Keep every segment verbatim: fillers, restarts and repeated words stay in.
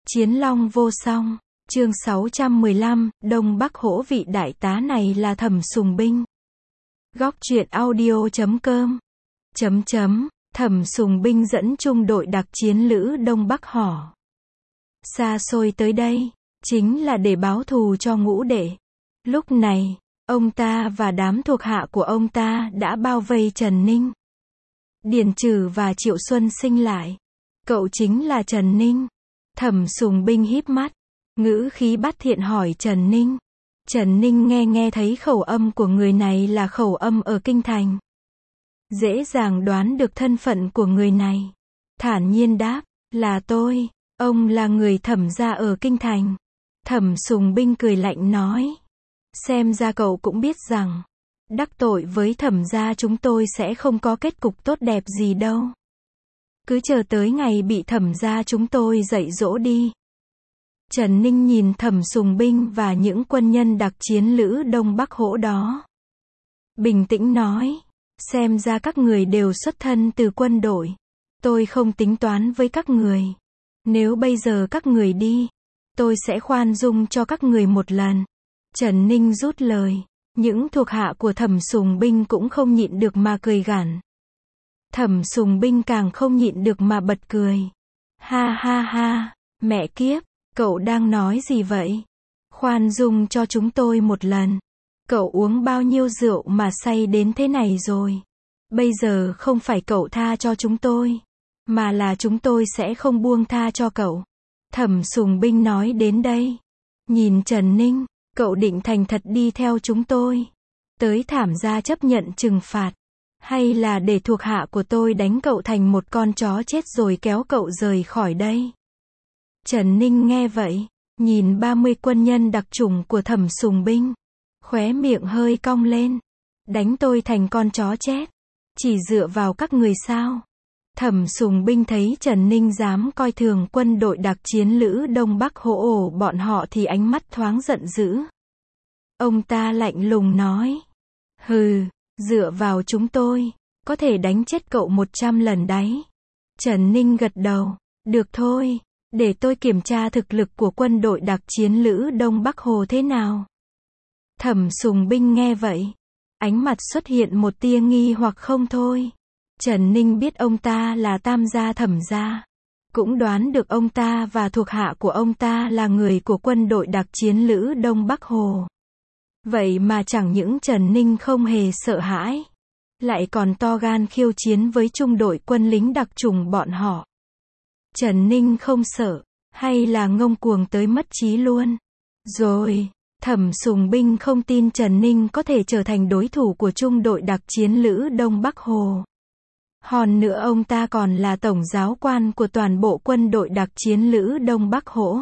Chiến Long vô song, chương sáu trăm mười lăm, Đông Bắc Hỗ vị đại tá này là Thẩm Sùng Binh. Góc truyện audio chấm com. Chấm chấm, Thẩm Sùng Binh dẫn trung đội đặc chiến lữ Đông Bắc Hỏ. Xa xôi tới đây, chính là để báo thù cho ngũ đệ. Lúc này, ông ta và đám thuộc hạ của ông ta đã bao vây Trần Ninh. Điền Trừ và Triệu Xuân Sinh lại. Cậu chính là Trần Ninh. Thẩm Sùng Binh híp mắt, ngữ khí bắt thiện hỏi Trần Ninh. Trần Ninh nghe nghe thấy khẩu âm của người này là khẩu âm ở Kinh Thành. Dễ dàng đoán được thân phận của người này. Thản nhiên đáp, là tôi, ông là người Thẩm gia ở Kinh Thành. Thẩm Sùng Binh cười lạnh nói, xem ra cậu cũng biết rằng, đắc tội với Thẩm gia chúng tôi sẽ không có kết cục tốt đẹp gì đâu. Cứ chờ tới ngày bị Thẩm gia chúng tôi dạy dỗ đi. Trần Ninh nhìn Thẩm Sùng Binh và những quân nhân đặc chiến lữ Đông Bắc Hỗ đó. Bình tĩnh nói, xem ra các người đều xuất thân từ quân đội. Tôi không tính toán với các người. Nếu bây giờ các người đi, tôi sẽ khoan dung cho các người một lần. Trần Ninh rút lời. Những thuộc hạ của Thẩm Sùng Binh cũng không nhịn được mà cười gằn. Thẩm Sùng Binh càng không nhịn được mà bật cười. Ha ha ha, mẹ kiếp, cậu đang nói gì vậy? Khoan dung cho chúng tôi một lần. Cậu uống bao nhiêu rượu mà say đến thế này rồi? Bây giờ không phải cậu tha cho chúng tôi, mà là chúng tôi sẽ không buông tha cho cậu. Thẩm Sùng Binh nói đến đây. Nhìn Trần Ninh, cậu định thành thật đi theo chúng tôi, tới Thảm gia chấp nhận trừng phạt, hay là để thuộc hạ của tôi đánh cậu thành một con chó chết rồi kéo cậu rời khỏi đây? Trần Ninh nghe vậy, nhìn ba mươi quân nhân đặc chủng của Thẩm Sùng Binh, khóe miệng hơi cong lên. Đánh tôi thành con chó chết? Chỉ dựa vào các người sao? Thẩm Sùng Binh thấy Trần Ninh dám coi thường quân đội đặc chiến lữ Đông Bắc Hỗ ổ bọn họ thì ánh mắt thoáng giận dữ. Ông ta lạnh lùng nói, hừ, dựa vào chúng tôi, có thể đánh chết cậu một trăm lần đấy. Trần Ninh gật đầu, được thôi, để tôi kiểm tra thực lực của quân đội đặc chiến lữ Đông Bắc Hỗ thế nào. Thẩm Sùng Binh nghe vậy, ánh mặt xuất hiện một tia nghi hoặc không thôi. Trần Ninh biết ông ta là Tam gia Thẩm gia, cũng đoán được ông ta và thuộc hạ của ông ta là người của quân đội đặc chiến lữ Đông Bắc Hỗ. Vậy mà chẳng những Trần Ninh không hề sợ hãi, lại còn to gan khiêu chiến với trung đội quân lính đặc chủng bọn họ. Trần Ninh không sợ, hay là ngông cuồng tới mất trí luôn? Rồi, Thẩm Sùng Binh không tin Trần Ninh có thể trở thành đối thủ của trung đội đặc chiến lữ Đông Bắc Hỗ. Hơn nữa ông ta còn là tổng giáo quan của toàn bộ quân đội đặc chiến lữ Đông Bắc Hỗ.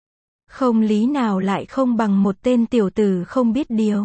Không lý nào lại không bằng một tên tiểu tử không biết điều.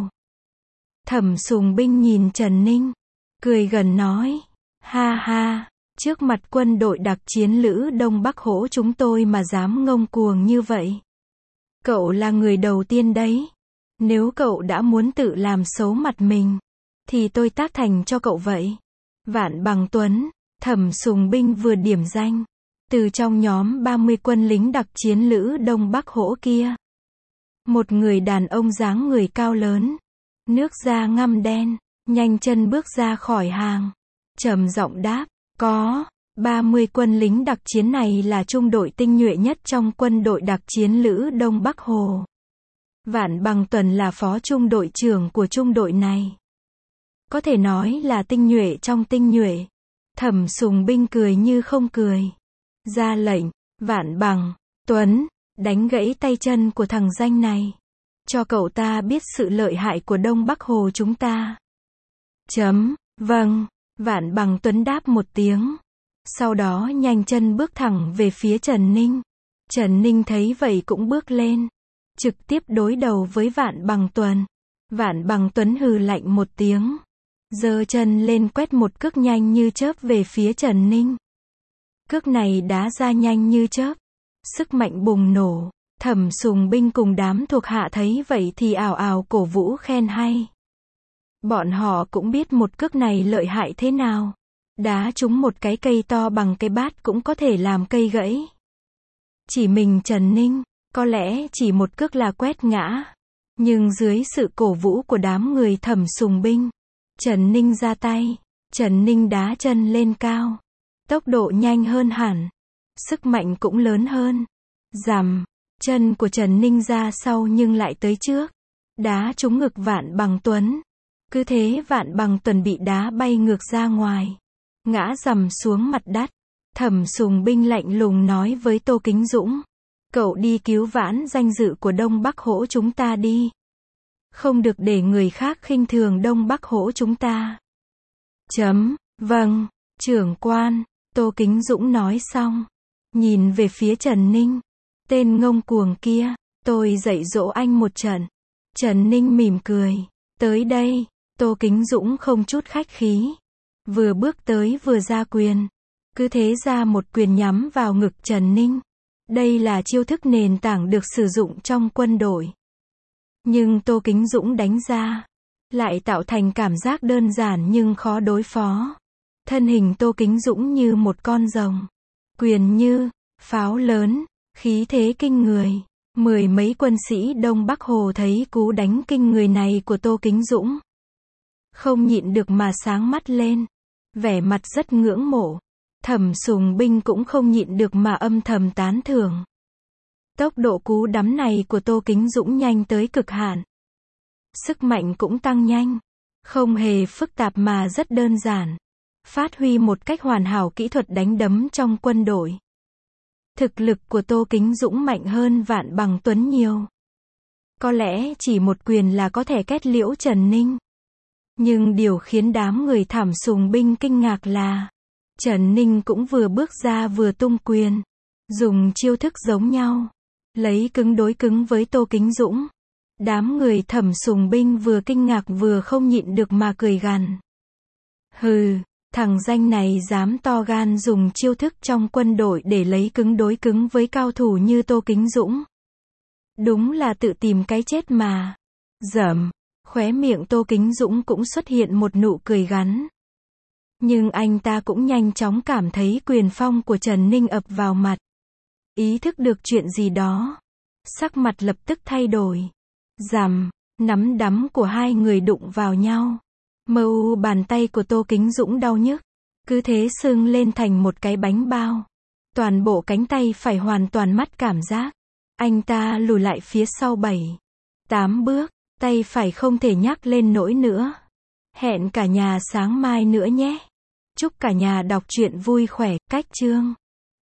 Thẩm Sùng Binh nhìn Trần Ninh, cười gần nói, ha ha, trước mặt quân đội đặc chiến lữ Đông Bắc Hỗ chúng tôi mà dám ngông cuồng như vậy. Cậu là người đầu tiên đấy. Nếu cậu đã muốn tự làm xấu mặt mình, thì tôi tác thành cho cậu vậy. Vạn Bằng Tuấn, Thẩm Sùng Binh vừa điểm danh, từ trong nhóm ba mươi quân lính đặc chiến lữ Đông Bắc Hỗ kia. Một người đàn ông dáng người cao lớn, nước da ngăm đen, nhanh chân bước ra khỏi hàng, trầm giọng đáp, có, ba mươi quân lính đặc chiến này là trung đội tinh nhuệ nhất trong quân đội đặc chiến lữ Đông Bắc Hỗ. Vạn Bằng Tuấn là phó trung đội trưởng của trung đội này. Có thể nói là tinh nhuệ trong tinh nhuệ. Thẩm Sùng Binh cười như không cười. Ra lệnh, Vạn Bằng Tuấn, đánh gãy tay chân của thằng danh này. Cho cậu ta biết sự lợi hại của Đông Bắc Hỗ chúng ta. Chấm, vâng, Vạn Bằng Tuấn đáp một tiếng. Sau đó nhanh chân bước thẳng về phía Trần Ninh. Trần Ninh thấy vậy cũng bước lên, trực tiếp đối đầu với Vạn Bằng Tuấn. Vạn Bằng Tuấn hừ lạnh một tiếng, giơ chân lên quét một cước nhanh như chớp về phía Trần Ninh. Cước này đá ra nhanh như chớp, sức mạnh bùng nổ. Thẩm Sùng Binh cùng đám thuộc hạ thấy vậy thì ào ào cổ vũ khen hay. Bọn họ cũng biết một cước này lợi hại thế nào. Đá trúng một cái cây to bằng cái bát cũng có thể làm cây gãy. Chỉ mình Trần Ninh, có lẽ chỉ một cước là quét ngã. Nhưng dưới sự cổ vũ của đám người Thẩm Sùng Binh, Trần Ninh ra tay, Trần Ninh đá chân lên cao. Tốc độ nhanh hơn hẳn, sức mạnh cũng lớn hơn. Rằm, chân của Trần Ninh ra sau nhưng lại tới trước, đá trúng ngực Vạn Bằng Tuấn. Cứ thế Vạn Bằng Tuấn bị đá bay ngược ra ngoài, ngã rằm xuống mặt đất. Thẩm Sùng Binh lạnh lùng nói với Tô Kính Dũng, cậu đi cứu vãn danh dự của Đông Bắc Hỗ chúng ta đi. Không được để người khác khinh thường Đông Bắc Hỗ chúng ta. Chấm, vâng, trưởng quan, Tô Kính Dũng nói xong, nhìn về phía Trần Ninh. Tên ngông cuồng kia, tôi dạy dỗ anh một trận. Trần Ninh mỉm cười, tới đây, Tô Kính Dũng không chút khách khí. Vừa bước tới vừa ra quyền. Cứ thế ra một quyền nhắm vào ngực Trần Ninh. Đây là chiêu thức nền tảng được sử dụng trong quân đội. Nhưng Tô Kính Dũng đánh ra, lại tạo thành cảm giác đơn giản nhưng khó đối phó. Thân hình Tô Kính Dũng như một con rồng. Quyền như pháo lớn, khí thế kinh người. Mười mấy quân sĩ Đông Bắc Hồ thấy cú đánh kinh người này của Tô Kính Dũng, không nhịn được mà sáng mắt lên, vẻ mặt rất ngưỡng mộ. Thẩm Sùng Binh cũng không nhịn được mà âm thầm tán thưởng. Tốc độ cú đấm này của Tô Kính Dũng nhanh tới cực hạn. Sức mạnh cũng tăng nhanh, không hề phức tạp mà rất đơn giản. Phát huy một cách hoàn hảo kỹ thuật đánh đấm trong quân đội. Thực lực của Tô Kính Dũng mạnh hơn Vạn Bằng Tuấn nhiều. Có lẽ chỉ một quyền là có thể kết liễu Trần Ninh. Nhưng điều khiến đám người Thẩm Sùng Binh kinh ngạc là Trần Ninh cũng vừa bước ra vừa tung quyền, dùng chiêu thức giống nhau, lấy cứng đối cứng với Tô Kính Dũng. Đám người Thẩm Sùng Binh vừa kinh ngạc vừa không nhịn được mà cười gằn. Hừ, thằng danh này dám to gan dùng chiêu thức trong quân đội để lấy cứng đối cứng với cao thủ như Tô Kính Dũng. Đúng là tự tìm cái chết mà. Dởm, khóe miệng Tô Kính Dũng cũng xuất hiện một nụ cười gắn. Nhưng anh ta cũng nhanh chóng cảm thấy quyền phong của Trần Ninh ập vào mặt. Ý thức được chuyện gì đó, sắc mặt lập tức thay đổi. Rằm, nắm đấm của hai người đụng vào nhau. Mâu bàn tay của Tô Kính Dũng đau nhức, cứ thế sưng lên thành một cái bánh bao. Toàn bộ cánh tay phải hoàn toàn mất cảm giác. Anh ta lùi lại phía sau bảy, tám bước, tay phải không thể nhắc lên nổi nữa. Hẹn cả nhà sáng mai nữa nhé. Chúc cả nhà đọc truyện vui khỏe, cách chương.